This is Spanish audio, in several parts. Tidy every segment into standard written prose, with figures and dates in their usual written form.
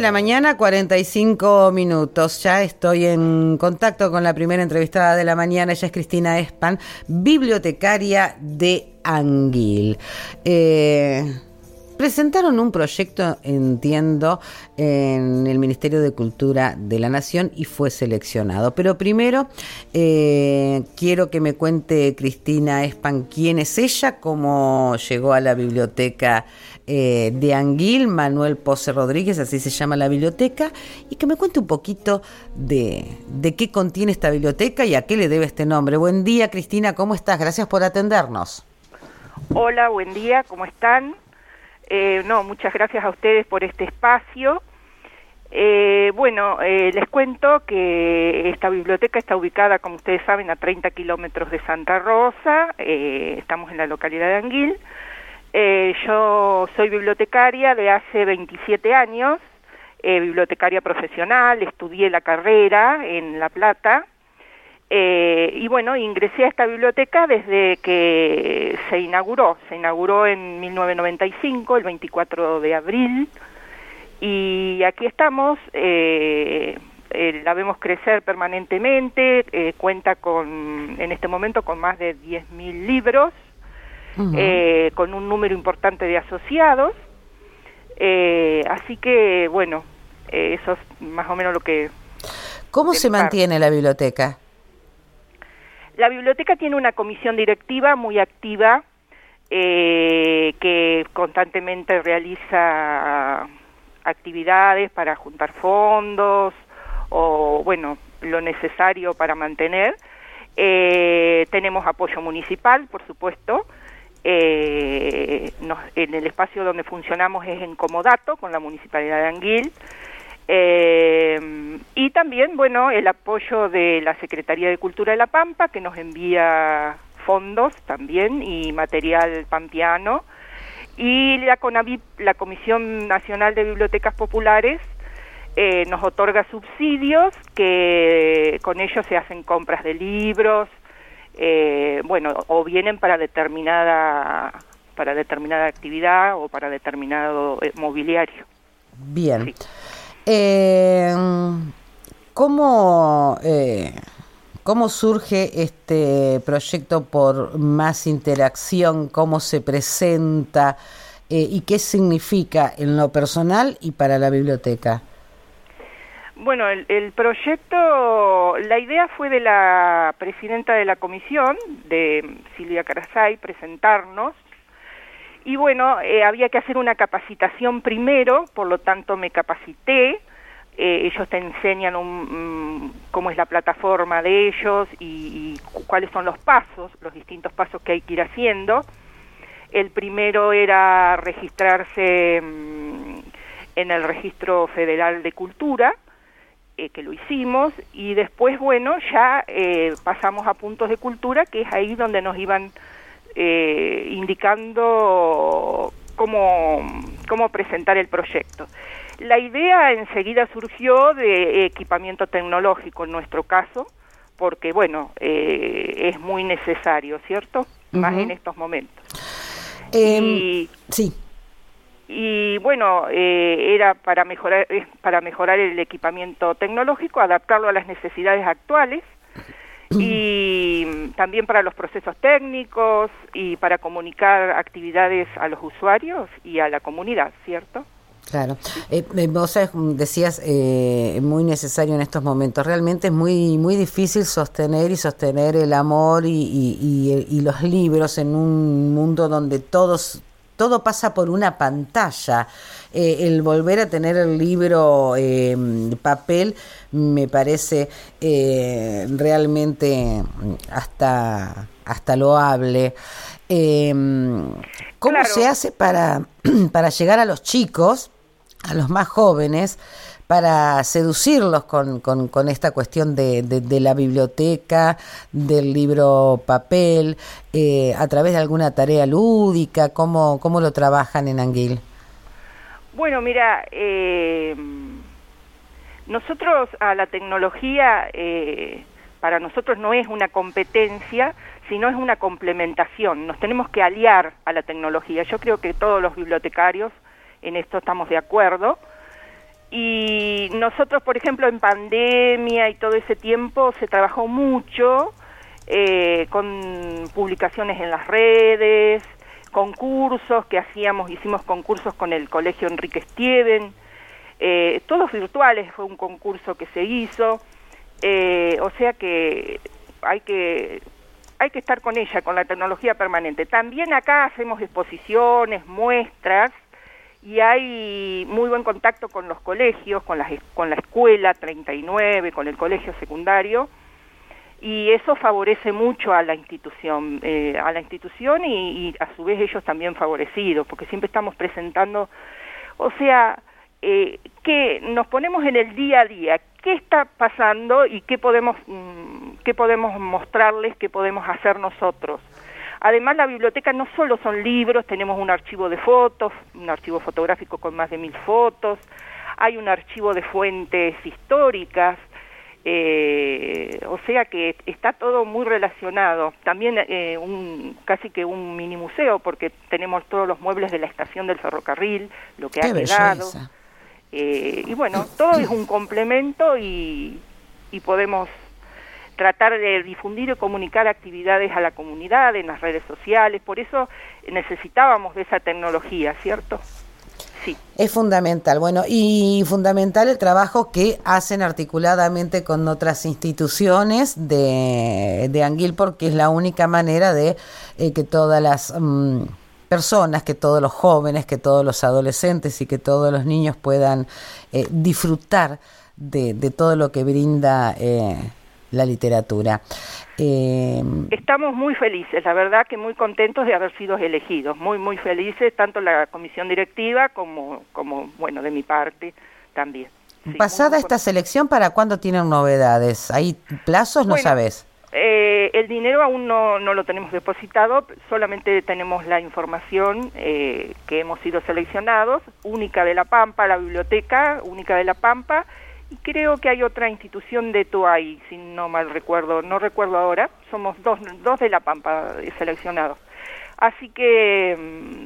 la mañana, 45 minutos. Ya estoy en contacto con la primera entrevistada de la mañana. Ella es Cristina Espan, bibliotecaria de Anguil. Presentaron un proyecto, entiendo, en el Ministerio de Cultura de la Nación y fue seleccionado. Pero primero quiero que me cuente Cristina Espan quién es ella, cómo llegó a la biblioteca de Anguil, Manuel Pose Rodríguez, así se llama la biblioteca, y que me cuente un poquito de qué contiene esta biblioteca y a qué le debe este nombre. Buen día, Cristina, ¿cómo estás? Gracias por atendernos. Hola, buen día, ¿cómo están? Muchas gracias a ustedes por este espacio. Les cuento que esta biblioteca está ubicada, como ustedes saben, a 30 kilómetros de Santa Rosa. Estamos en la localidad de Anguil. Yo soy bibliotecaria de hace 27 años, bibliotecaria profesional, estudié la carrera en La Plata. Ingresé a esta biblioteca desde que se inauguró en 1995, el 24 de abril, y aquí estamos, la vemos crecer permanentemente, cuenta en este momento con más de 10.000 libros, con un número importante de asociados, así que eso es más o menos lo que... ¿Cómo se mantiene la biblioteca? La biblioteca tiene una comisión directiva muy activa que constantemente realiza actividades para juntar fondos o, lo necesario para mantener. Tenemos apoyo municipal, por supuesto. En el espacio donde funcionamos es en comodato con la Municipalidad de Anguil. Y también, el apoyo de la Secretaría de Cultura de La Pampa, que nos envía fondos también y material pampeano, y la CONABIP, la Comisión Nacional de Bibliotecas Populares, nos otorga subsidios que con ellos se hacen compras de libros, o vienen para determinada actividad o para determinado mobiliario. Bien. Sí. ¿Cómo surge este proyecto por más interacción? ¿Cómo se presenta? ¿Y qué significa en lo personal y para la biblioteca? Bueno, el proyecto, la idea fue de la presidenta de la comisión, de Silvia Carasay, presentarnos. Y había que hacer una capacitación primero, por lo tanto me capacité. Ellos te enseñan cómo es la plataforma de ellos y cuáles son los distintos pasos que hay que ir haciendo. El primero era registrarse en el Registro Federal de Cultura, que lo hicimos, y después, ya pasamos a puntos de cultura, que es ahí donde nos iban indicando cómo presentar el proyecto. La idea enseguida surgió de equipamiento tecnológico en nuestro caso, porque es muy necesario, ¿cierto? Más en estos momentos. Sí. Y era para mejorar el equipamiento tecnológico, adaptarlo a las necesidades actuales, y también para los procesos técnicos y para comunicar actividades a los usuarios y a la comunidad, ¿cierto? Claro. Vos decías muy necesario en estos momentos. Realmente es muy muy difícil sostener el amor y los libros en un mundo donde todo pasa por una pantalla. El volver a tener el libro papel me parece realmente hasta loable. ¿Cómo se hace para llegar a los chicos, a los más jóvenes, para seducirlos con esta cuestión de la biblioteca, del libro papel, a través de alguna tarea lúdica? ¿Cómo lo trabajan en Anguil? Bueno, mira, nosotros a la tecnología, para nosotros no es una competencia, sino es una complementación. Nos tenemos que aliar a la tecnología. Yo creo que todos los bibliotecarios en esto estamos de acuerdo. Y nosotros, por ejemplo, en pandemia y todo ese tiempo se trabajó mucho con publicaciones en las redes, concursos que hicimos concursos con el Colegio Enrique Stieven, todos virtuales, fue un concurso que se hizo, o sea que hay que estar con ella, con la tecnología permanente. También acá hacemos exposiciones, muestras, y hay muy buen contacto con los colegios, con la escuela 39, con el colegio secundario, y eso favorece mucho a la institución y a su vez ellos también favorecidos, porque siempre estamos presentando, o sea, que nos ponemos en el día a día, qué está pasando y qué podemos mostrarles, qué podemos hacer nosotros. Además, la biblioteca no solo son libros, tenemos un archivo de fotos, un archivo fotográfico con más de 1000 fotos, hay un archivo de fuentes históricas, o sea que está todo muy relacionado. También casi que un mini museo, porque tenemos todos los muebles de la estación del ferrocarril, lo que ha quedado. Y bueno, todo es un complemento y podemos tratar de difundir y comunicar actividades a la comunidad en las redes sociales. Por eso necesitábamos de esa tecnología, ¿cierto? Sí. Es fundamental. Bueno, y fundamental el trabajo que hacen articuladamente con otras instituciones de Anguil, porque es la única manera de que todas las personas, que todos los jóvenes, que todos los adolescentes y que todos los niños puedan disfrutar de todo lo que brinda la literatura. Estamos muy felices, la verdad que muy contentos de haber sido elegidos, muy muy felices, tanto la comisión directiva como bueno, de mi parte también. Sí, pasada esta selección, ¿para cuándo tienen novedades? ¿Hay plazos? No sabes. El dinero aún no lo tenemos depositado, solamente tenemos la información que hemos sido seleccionados, Única de La Pampa, la biblioteca Única de La Pampa, y creo que hay otra institución de Tuay, si no mal recuerdo, no recuerdo ahora, somos dos de La Pampa seleccionados. Así que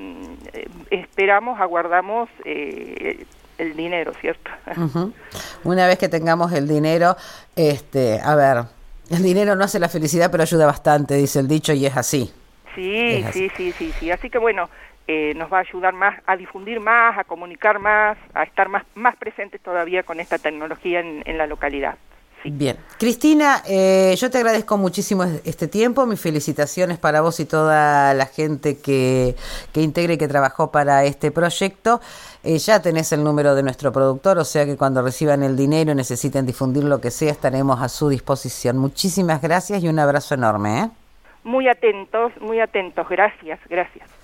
esperamos, aguardamos el dinero, ¿cierto? Uh-huh. Una vez que tengamos el dinero, a ver, el dinero no hace la felicidad, pero ayuda bastante, dice el dicho, y es así. Sí. Así que bueno, nos va a ayudar más a difundir más, a comunicar más, a estar más presentes todavía con esta tecnología en la localidad. Sí. Bien. Cristina, yo te agradezco muchísimo este tiempo, mis felicitaciones para vos y toda la gente que integra y que trabajó para este proyecto. Ya tenés el número de nuestro productor, o sea que cuando reciban el dinero y necesiten difundir lo que sea, estaremos a su disposición. Muchísimas gracias y un abrazo enorme. Muy atentos, gracias.